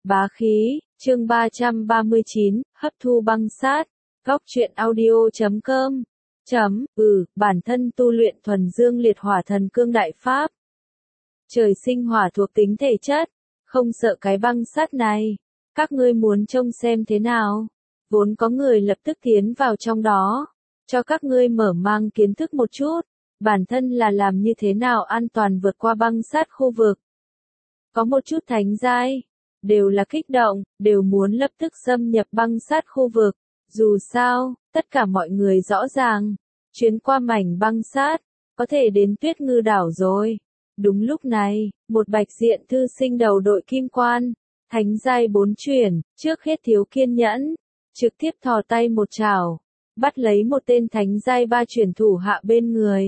Bá khí, chương 339, hấp thu băng sát. Góc truyện audio.com. Bản thân tu luyện thuần dương liệt hỏa thần cương đại pháp. Trời sinh hỏa thuộc tính thể chất, không sợ cái băng sát này. Các ngươi muốn trông xem thế nào? Vốn có người lập tức tiến vào trong đó, cho các ngươi mở mang kiến thức một chút, bản thân là làm như thế nào an toàn vượt qua băng sát khu vực. Có một chút thánh giai, đều là kích động, đều muốn lập tức xâm nhập băng sát khu vực. Dù sao, tất cả mọi người rõ ràng, chuyến qua mảnh băng sát, có thể đến Tuyết Ngư đảo rồi. Đúng lúc này, một bạch diện thư sinh đầu đội kim quan, thánh giai 4 chuyển, trước hết thiếu kiên nhẫn, trực tiếp thò tay một chảo, bắt lấy một tên thánh giai 3 chuyển thủ hạ bên người.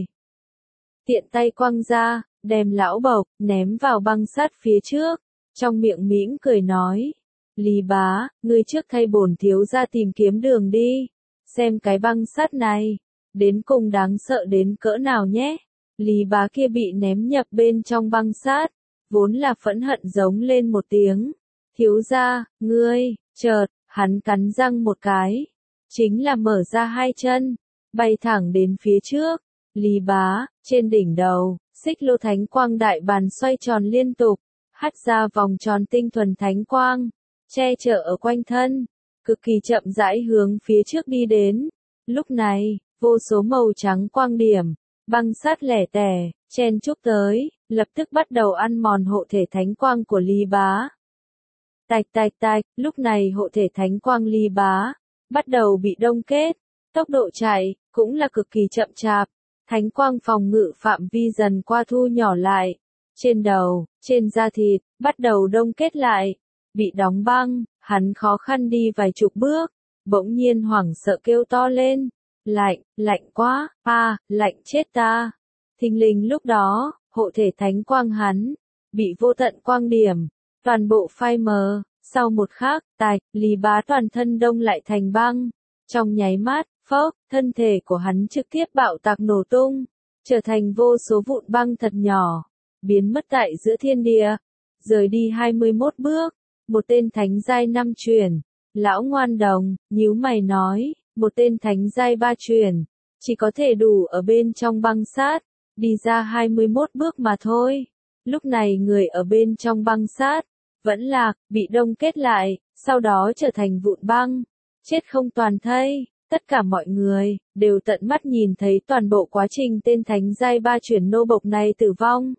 Tiện tay quăng ra, đem lão bộc, ném vào băng sát phía trước, trong miệng mỉm cười nói. Lý bá, ngươi trước thay bổn thiếu ra tìm kiếm đường đi, xem cái băng sát này, đến cùng đáng sợ đến cỡ nào nhé. Lý bá kia bị ném nhập bên trong băng sát, vốn là phẫn hận giống lên một tiếng. Thiếu ra, ngươi, chợt, hắn cắn răng một cái, chính là mở ra hai chân, bay thẳng đến phía trước. Lý bá, trên đỉnh đầu, xích lô thánh quang đại bàn xoay tròn liên tục, hắt ra vòng tròn tinh thuần thánh quang, che chở ở quanh thân, cực kỳ chậm rãi hướng phía trước đi đến. Lúc này, vô số màu trắng quang điểm, băng sát lẻ tẻ, chen chúc tới, lập tức bắt đầu ăn mòn hộ thể thánh quang của Lý bá. Tạch tạch tạch, lúc này hộ thể thánh quang Lý bá, bắt đầu bị đông kết, tốc độ chạy, cũng là cực kỳ chậm chạp, thánh quang phòng ngự phạm vi dần qua thu nhỏ lại, trên đầu, trên da thịt, bắt đầu đông kết lại, bị đóng băng, hắn khó khăn đi vài chục bước, bỗng nhiên hoảng sợ kêu to lên, lạnh, lạnh quá, lạnh chết ta. Thình lình lúc đó, hộ thể thánh quang hắn, bị vô tận quang điểm, toàn bộ phai mờ, sau một khắc, Lý bá toàn thân đông lại thành băng, trong nháy mắt, thân thể của hắn trực tiếp bạo tạc nổ tung, trở thành vô số vụn băng thật nhỏ, biến mất tại giữa thiên địa, rời đi 21 bước, một tên thánh giai 5 chuyển, lão ngoan đồng, nhíu mày nói, một tên thánh giai 3 chuyển, chỉ có thể đủ ở bên trong băng sát, đi ra 21 bước mà thôi. Lúc này người ở bên trong băng sát, vẫn lạc, bị đông kết lại, sau đó trở thành vụn băng, chết không toàn thây. Tất cả mọi người, đều tận mắt nhìn thấy toàn bộ quá trình tên thánh giai 3 chuyển nô bộc này tử vong.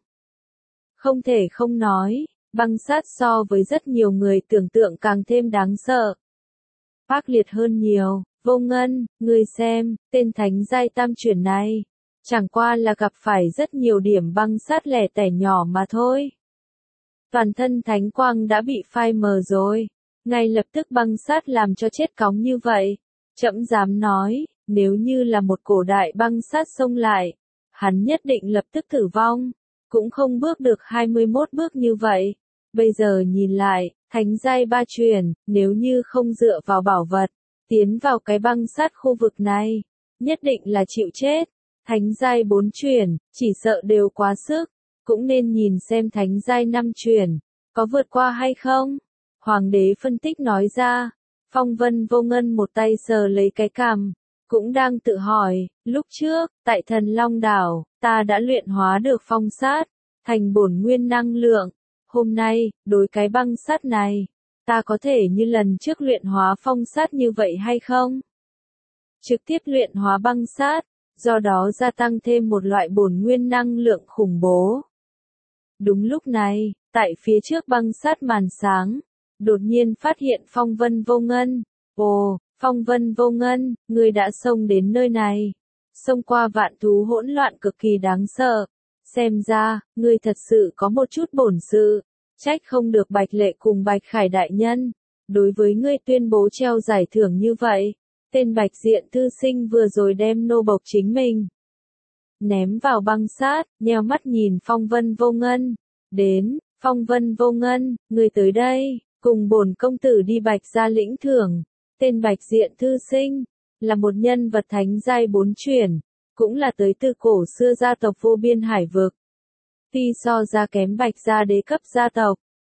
Không thể không nói, băng sát so với rất nhiều người tưởng tượng càng thêm đáng sợ. Ác liệt hơn nhiều, Vô Ngân, ngươi xem, tên thánh giai tam chuyển này, chẳng qua là gặp phải rất nhiều điểm băng sát lẻ tẻ nhỏ mà thôi. Toàn thân thánh quang đã bị phai mờ rồi, ngay lập tức băng sát làm cho chết cóng như vậy. Trẫm dám nói, nếu như là một cổ đại băng sát xông lại, hắn nhất định lập tức tử vong, cũng không bước được 21 bước như vậy. Bây giờ nhìn lại, thánh giai 3 chuyển, nếu như không dựa vào bảo vật, tiến vào cái băng sát khu vực này, nhất định là chịu chết. Thánh giai 4 chuyển, chỉ sợ đều quá sức, cũng nên nhìn xem thánh giai 5 chuyển, có vượt qua hay không. Hoàng đế phân tích nói ra. Phong Vân Vô Ngân một tay sờ lấy cái cằm, cũng đang tự hỏi, lúc trước, tại Thần Long Đảo, ta đã luyện hóa được phong sát, thành bổn nguyên năng lượng. Hôm nay, đối cái băng sát này, ta có thể như lần trước luyện hóa phong sát như vậy hay không? Trực tiếp luyện hóa băng sát, do đó gia tăng thêm một loại bổn nguyên năng lượng khủng bố. Đúng lúc này, tại phía trước băng sát màn sáng, đột nhiên phát hiện Phong Vân Vô Ngân. Ồ, Phong Vân Vô Ngân, ngươi đã xông đến nơi này. Xông qua vạn thú hỗn loạn cực kỳ đáng sợ. Xem ra, ngươi thật sự có một chút bổn sự. Trách không được Bạch Lệ cùng Bạch Khải đại nhân. Đối với ngươi tuyên bố treo giải thưởng như vậy. Tên Bạch diện thư sinh vừa rồi đem nô bộc chính mình ném vào băng sát, nheo mắt nhìn Phong Vân Vô Ngân. Đến, Phong Vân Vô Ngân, ngươi tới đây. Cùng bổn công tử đi Bạch gia lĩnh thưởng. Tên Bạch diện thư sinh, là một nhân vật thánh giai 4 chuyển, cũng là tới từ cổ xưa gia tộc vô biên hải vực. Tuy so ra kém Bạch gia đế cấp gia tộc,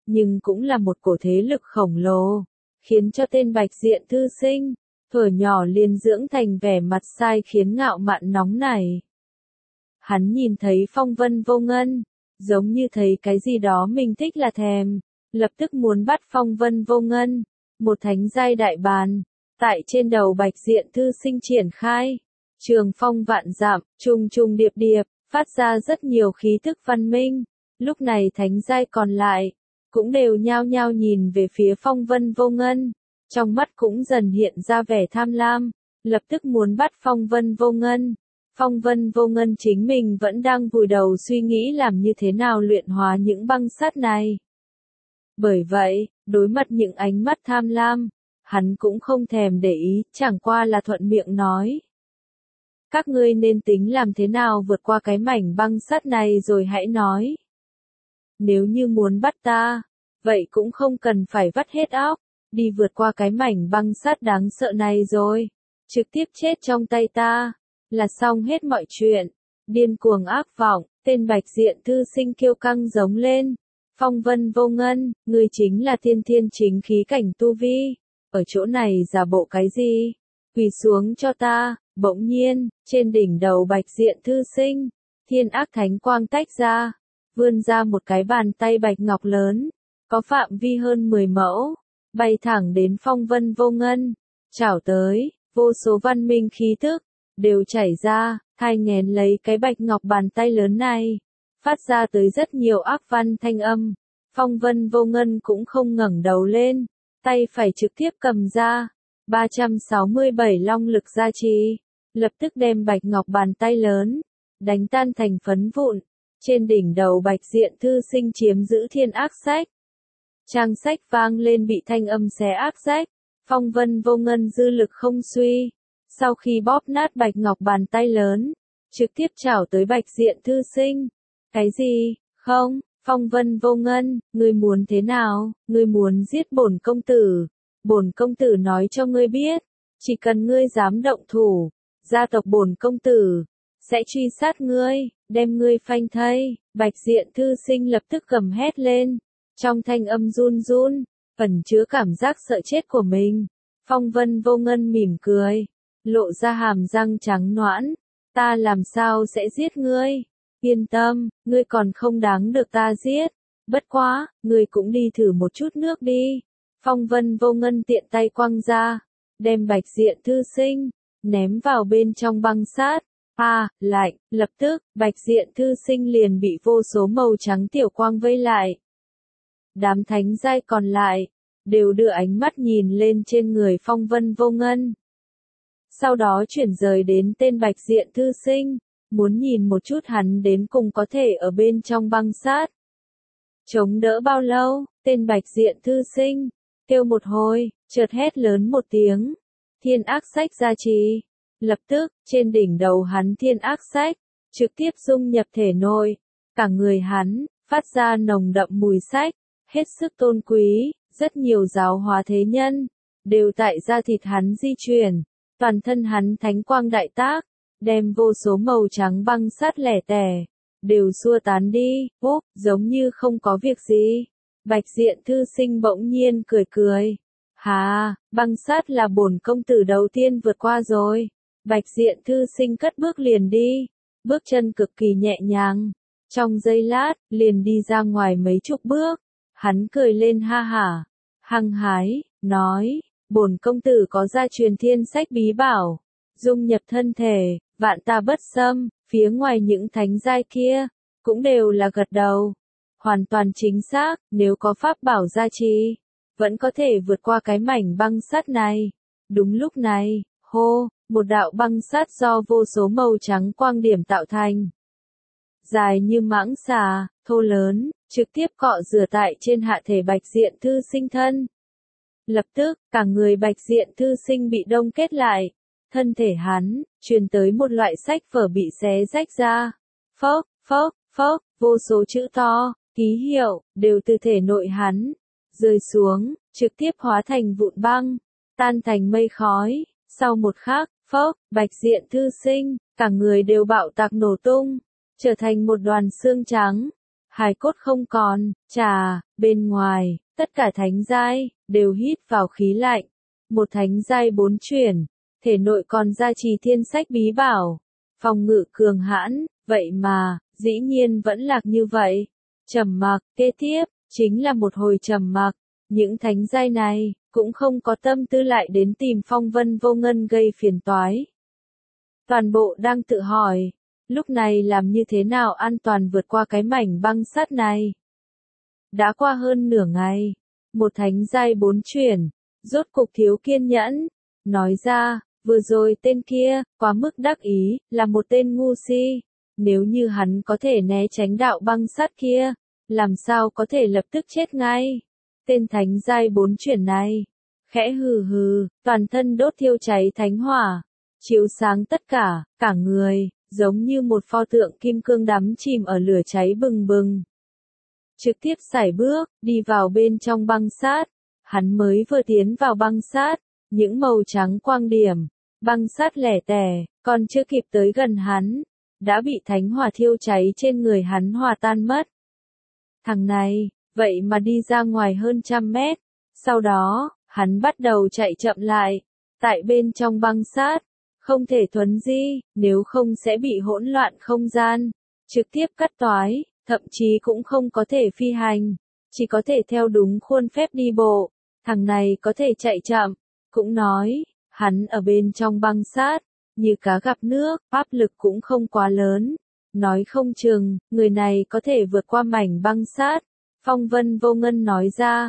nhưng cũng là một cổ thế lực khổng lồ, khiến cho tên Bạch Diện thư sinh, thuở nhỏ liền dưỡng thành vẻ mặt sai khiến ngạo mạn nóng nảy. Hắn nhìn thấy Phong Vân Vô Ngân, giống như thấy cái gì đó mình thích là thèm, lập tức muốn bắt Phong Vân Vô Ngân, một thánh giai đại bàn, tại trên đầu Bạch Diện thư sinh triển khai. Trường phong vạn dặm, trùng trùng điệp điệp, phát ra rất nhiều khí thức văn minh. Lúc này thánh giai còn lại, cũng đều nhao nhao nhìn về phía Phong Vân Vô Ngân, trong mắt cũng dần hiện ra vẻ tham lam, lập tức muốn bắt Phong Vân Vô Ngân. Phong Vân Vô Ngân chính mình vẫn đang vùi đầu suy nghĩ làm như thế nào luyện hóa những băng sắt này. Bởi vậy, đối mặt những ánh mắt tham lam, hắn cũng không thèm để ý, chẳng qua là thuận miệng nói. Các ngươi nên tính làm thế nào vượt qua cái mảnh băng sắt này rồi hãy nói. Nếu như muốn bắt ta, vậy cũng không cần phải vắt hết óc, đi vượt qua cái mảnh băng sắt đáng sợ này rồi. Trực tiếp chết trong tay ta, là xong hết mọi chuyện. Điên cuồng ác vọng, tên Bạch Diện thư sinh kiêu căng giống lên. Phong Vân Vô Ngân, ngươi chính là thiên thiên chính khí cảnh tu vi. Ở chỗ này giả bộ cái gì? Quỳ xuống cho ta. Bỗng nhiên, trên đỉnh đầu Bạch Diện thư sinh, thiên ác thánh quang tách ra, vươn ra một cái bàn tay bạch ngọc lớn, có phạm vi hơn 10 mẫu, bay thẳng đến Phong Vân Vô Ngân, chảo tới, vô số văn minh khí thức, đều chảy ra, thai nghén lấy cái bạch ngọc bàn tay lớn này, phát ra tới rất nhiều ác văn thanh âm. Phong Vân Vô Ngân cũng không ngẩng đầu lên, tay phải trực tiếp cầm ra, 367 long lực gia trì, lập tức đem bạch ngọc bàn tay lớn, đánh tan thành phấn vụn, trên đỉnh đầu Bạch Diện thư sinh chiếm giữ thiên ác sách. Trang sách vang lên bị thanh âm xé ác rách, Phong Vân Vô Ngân dư lực không suy, sau khi bóp nát bạch ngọc bàn tay lớn, trực tiếp chảo tới Bạch Diện thư sinh. Cái gì? Không, Phong Vân Vô Ngân, ngươi muốn thế nào? Ngươi muốn giết bổn công tử? Bổn công tử nói cho ngươi biết, chỉ cần ngươi dám động thủ, gia tộc bổn công tử sẽ truy sát ngươi, đem ngươi phanh thây. Bạch Diện thư sinh lập tức gầm hét lên, trong thanh âm run run, ẩn chứa cảm giác sợ chết của mình. Phong Vân Vô Ngân mỉm cười, lộ ra hàm răng trắng nõn, ta làm sao sẽ giết ngươi? Yên tâm, ngươi còn không đáng được ta giết. Bất quá, ngươi cũng đi thử một chút nước đi. Phong Vân Vô Ngân tiện tay quăng ra, đem Bạch Diện thư sinh ném vào bên trong băng sát. Lạnh, lập tức, Bạch Diện thư sinh liền bị vô số màu trắng tiểu quang vây lại. Đám thánh giai còn lại, đều đưa ánh mắt nhìn lên trên người Phong Vân Vô Ngân. Sau đó chuyển rời đến tên Bạch Diện thư sinh, muốn nhìn một chút hắn đến cùng có thể ở bên trong băng sát. Chống đỡ bao lâu, tên Bạch Diện thư sinh, kêu một hồi, chợt hét lớn một tiếng. Thiên ác sách gia trì. Lập tức, trên đỉnh đầu hắn thiên ác sách, trực tiếp dung nhập thể nội. Cả người hắn, phát ra nồng đậm mùi sách, hết sức tôn quý, rất nhiều giáo hóa thế nhân, đều tại da thịt hắn di chuyển. Toàn thân hắn thánh quang đại tác, đem vô số màu trắng băng sát lẻ tẻ, đều xua tán đi, giống như không có việc gì. Bạch Diện thư sinh bỗng nhiên cười cười. Băng sát là bổn công tử đầu tiên vượt qua rồi. Bạch Diện thư sinh cất bước liền đi, bước chân cực kỳ nhẹ nhàng. Trong giây lát, liền đi ra ngoài mấy chục bước. Hắn cười lên ha hả, hăng hái, nói, bổn công tử có gia truyền thiên sách bí bảo, dung nhập thân thể, vạn ta bất xâm. Phía ngoài những thánh giai kia, cũng đều là gật đầu. Hoàn toàn chính xác, nếu có pháp bảo gia trì, vẫn có thể vượt qua cái mảnh băng sắt này. Đúng lúc này, một đạo băng sắt do vô số màu trắng quang điểm tạo thành. Dài như mãng xà, thô lớn, trực tiếp cọ rửa tại trên hạ thể Bạch Diện thư sinh thân. Lập tức, cả người Bạch Diện thư sinh bị đông kết lại. Thân thể hắn, truyền tới một loại sách vở bị xé rách ra. Phốc, vô số chữ to, ký hiệu, đều từ thể nội hắn, rơi xuống, trực tiếp hóa thành vụn băng, tan thành mây khói. Sau một khắc, Bạch Diện thư sinh, cả người đều bạo tạc nổ tung, trở thành một đoàn xương trắng. hài cốt không còn, bên ngoài, tất cả thánh giai, đều hít vào khí lạnh. Một thánh giai 4 chuyển, thể nội còn gia trì thiên sách bí bảo, phòng ngự cường hãn, vậy mà, dĩ nhiên vẫn lạc như vậy. Trầm mặc, kế tiếp, chính là một hồi trầm mặc, những thánh giai này, cũng không có tâm tư lại đến tìm Phong Vân Vô Ngân gây phiền toái. Toàn bộ đang tự hỏi, lúc này làm như thế nào an toàn vượt qua cái mảnh băng sắt này. Đã qua hơn nửa ngày, một thánh giai 4 chuyển, rốt cục thiếu kiên nhẫn, nói ra, vừa rồi tên kia, quá mức đắc ý, là một tên ngu si. Nếu như hắn có thể né tránh đạo băng sắt kia, làm sao có thể lập tức chết ngay. Tên thánh giai 4 chuyển này, khẽ hừ hừ, toàn thân đốt thiêu cháy thánh hỏa, chiếu sáng tất cả người, giống như một pho tượng kim cương đắm chìm ở lửa cháy bừng bừng. Trực tiếp sải bước, đi vào bên trong băng sát. Hắn mới vừa tiến vào băng sát, những màu trắng quang điểm, băng sát lẻ tẻ, còn chưa kịp tới gần hắn, đã bị thánh hỏa thiêu cháy trên người hắn hòa tan mất. Thằng này, vậy mà đi ra ngoài hơn 100 mét, sau đó, hắn bắt đầu chạy chậm lại, tại bên trong băng sát, không thể thuấn di, nếu không sẽ bị hỗn loạn không gian, trực tiếp cắt toái, thậm chí cũng không có thể phi hành, chỉ có thể theo đúng khuôn phép đi bộ. Thằng này có thể chạy chậm, cũng nói, hắn ở bên trong băng sát, như cá gặp nước, áp lực cũng không quá lớn. Nói không chừng, người này có thể vượt qua mảnh băng sát. Phong Vân Vô Ngân nói ra,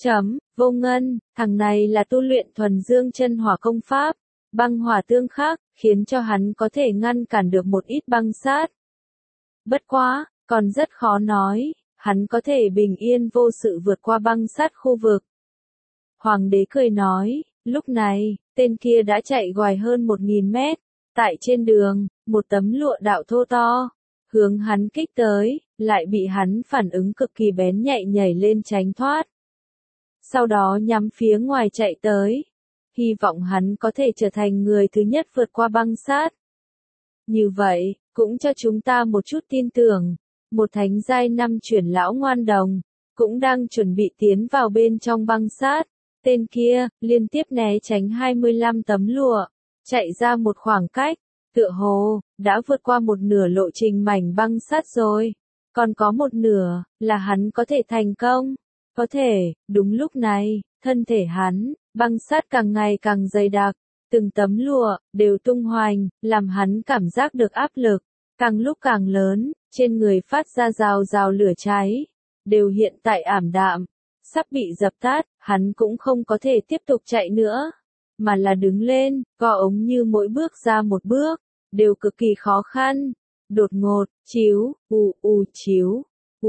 Vô Ngân, thằng này là tu luyện thuần dương chân hỏa công pháp, băng hỏa tương khắc, khiến cho hắn có thể ngăn cản được một ít băng sát. Bất quá, còn rất khó nói, hắn có thể bình yên vô sự vượt qua băng sát khu vực. Hoàng đế cười nói, lúc này, tên kia đã chạy ngoài hơn 1000 mét, tại trên đường, một tấm lụa đạo thô to, hướng hắn kích tới, lại bị hắn phản ứng cực kỳ bén nhạy nhảy lên tránh thoát. Sau đó nhắm phía ngoài chạy tới, hy vọng hắn có thể trở thành người thứ nhất vượt qua băng sát. Như vậy, cũng cho chúng ta một chút tin tưởng, một thánh giai 5 chuyển lão ngoan đồng, cũng đang chuẩn bị tiến vào bên trong băng sát. Tên kia, liên tiếp né tránh 25 tấm lụa, chạy ra một khoảng cách, tựa hồ, đã vượt qua một nửa lộ trình mảnh băng sát rồi. Còn có một nửa, là hắn có thể thành công. Có thể, đúng lúc này, thân thể hắn, băng sát càng ngày càng dày đặc, từng tấm lụa, đều tung hoành, làm hắn cảm giác được áp lực, càng lúc càng lớn, trên người phát ra rào rào lửa cháy, đều hiện tại ảm đạm. Sắp bị dập tắt, hắn cũng không có thể tiếp tục chạy nữa, mà là đứng lên, gò ống như mỗi bước ra một bước, đều cực kỳ khó khăn. Đột ngột, chiếu, chiếu,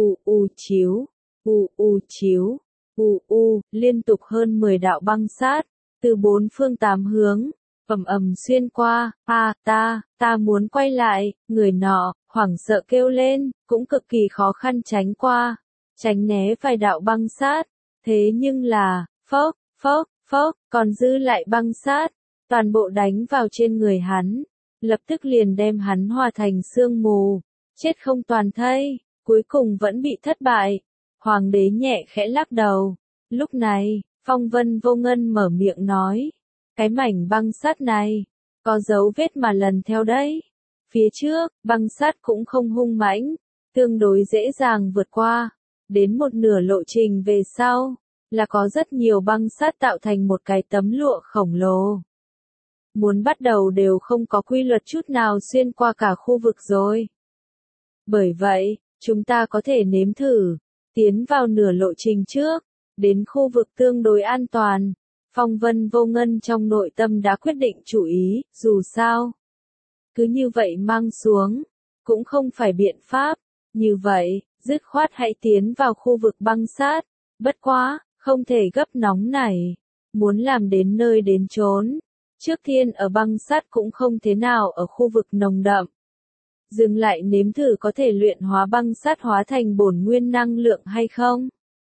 chiếu, chiếu, liên tục hơn 10 đạo băng sát, từ 4 phương 8 hướng, ầm xuyên qua. Ta muốn quay lại, người nọ, hoảng sợ kêu lên, cũng cực kỳ khó khăn tránh qua, tránh né vài đạo băng sát. Thế nhưng là, phốc, còn dư lại băng sát, toàn bộ đánh vào trên người hắn, lập tức liền đem hắn hòa thành sương mù, chết không toàn thây, cuối cùng vẫn bị thất bại. Hoàng đế nhẹ khẽ lắc đầu, lúc này, Phong Vân Vô Ngân mở miệng nói, cái mảnh băng sát này, có dấu vết mà lần theo đấy. Phía trước, băng sát cũng không hung mãnh, tương đối dễ dàng vượt qua. Đến một nửa lộ trình về sau, là có rất nhiều băng sát tạo thành một cái tấm lụa khổng lồ. Muốn bắt đầu đều không có quy luật chút nào xuyên qua cả khu vực rồi. Bởi vậy, chúng ta có thể nếm thử, tiến vào nửa lộ trình trước, đến khu vực tương đối an toàn. Phong Vân Vô Ngân trong nội tâm đã quyết định chủ ý, dù sao. Cứ như vậy mang xuống, cũng không phải biện pháp. Như vậy, dứt khoát hãy tiến vào khu vực băng sát. Bất quá, không thể gấp nóng này. Muốn làm đến nơi đến chốn. Trước tiên ở băng sát cũng không thế nào ở khu vực nồng đậm. Dừng lại nếm thử có thể luyện hóa băng sát hóa thành bổn nguyên năng lượng hay không.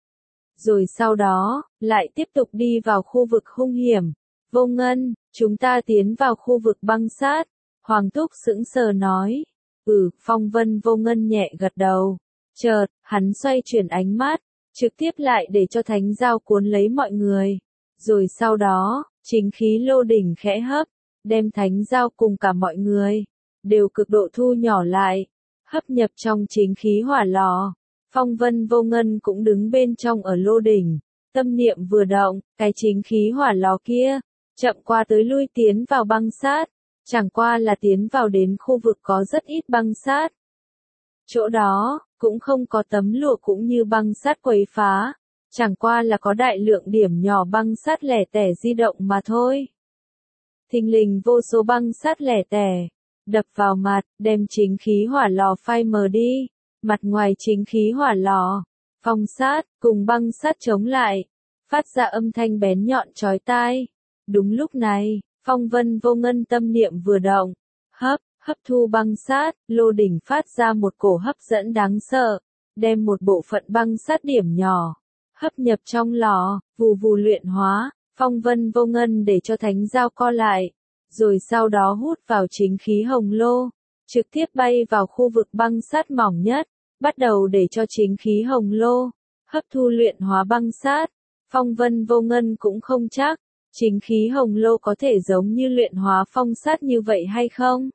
Rồi sau đó, lại tiếp tục đi vào khu vực hung hiểm. Vô Ngân, chúng ta tiến vào khu vực băng sát. Hoàng Túc sững sờ nói. Phong Vân Vô Ngân nhẹ gật đầu. Chợt, hắn xoay chuyển ánh mắt, trực tiếp lại để cho thánh giao cuốn lấy mọi người. Rồi sau đó, chính khí lô đỉnh khẽ hấp, đem thánh giao cùng cả mọi người, đều cực độ thu nhỏ lại, hấp nhập trong chính khí hỏa lò. Phong Vân Vô Ngân cũng đứng bên trong ở lô đỉnh, tâm niệm vừa động, cái chính khí hỏa lò kia, chậm qua tới lui tiến vào băng sát, chẳng qua là tiến vào đến khu vực có rất ít băng sát. Chỗ đó, cũng không có tấm lụa cũng như băng sát quấy phá, chẳng qua là có đại lượng điểm nhỏ băng sát lẻ tẻ di động mà thôi. Thình lình vô số băng sát lẻ tẻ, đập vào mặt, đem chính khí hỏa lò phai mờ đi, mặt ngoài chính khí hỏa lò, phong sát, cùng băng sát chống lại, phát ra âm thanh bén nhọn chói tai. Đúng lúc này, Phong Vân Vô Ngân tâm niệm vừa động, hấp thu băng sát, lô đỉnh phát ra một cổ hấp dẫn đáng sợ, đem một bộ phận băng sát điểm nhỏ, hấp nhập trong lò, vù vù luyện hóa. Phong Vân Vô Ngân để cho thánh giao co lại, rồi sau đó hút vào chính khí hồng lô, trực tiếp bay vào khu vực băng sát mỏng nhất, bắt đầu để cho chính khí hồng lô, hấp thu luyện hóa băng sát. Phong Vân Vô Ngân cũng không chắc, chính khí hồng lô có thể giống như luyện hóa phong sát như vậy hay không?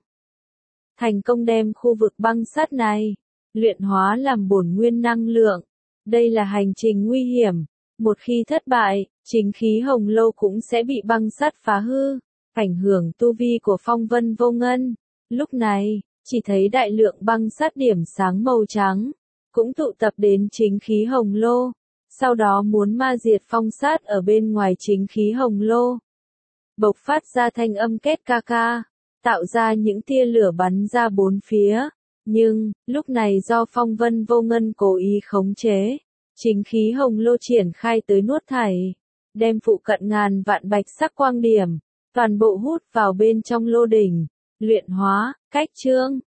Thành công đem khu vực băng sát này, luyện hóa làm bổn nguyên năng lượng. Đây là hành trình nguy hiểm. Một khi thất bại, chính khí hồng lô cũng sẽ bị băng sát phá hư, ảnh hưởng tu vi của Phong Vân Vô Ngân. Lúc này, chỉ thấy đại lượng băng sát điểm sáng màu trắng, cũng tụ tập đến chính khí hồng lô, sau đó muốn ma diệt phong sát ở bên ngoài chính khí hồng lô. Bộc phát ra thanh âm két ca ca, tạo ra những tia lửa bắn ra bốn phía, nhưng, lúc này do Phong Vân Vô Ngân cố ý khống chế, chính khí hồng lô triển khai tới nuốt thảy, đem phụ cận ngàn vạn bạch sắc quang điểm, toàn bộ hút vào bên trong lô đỉnh, luyện hóa, cách chương.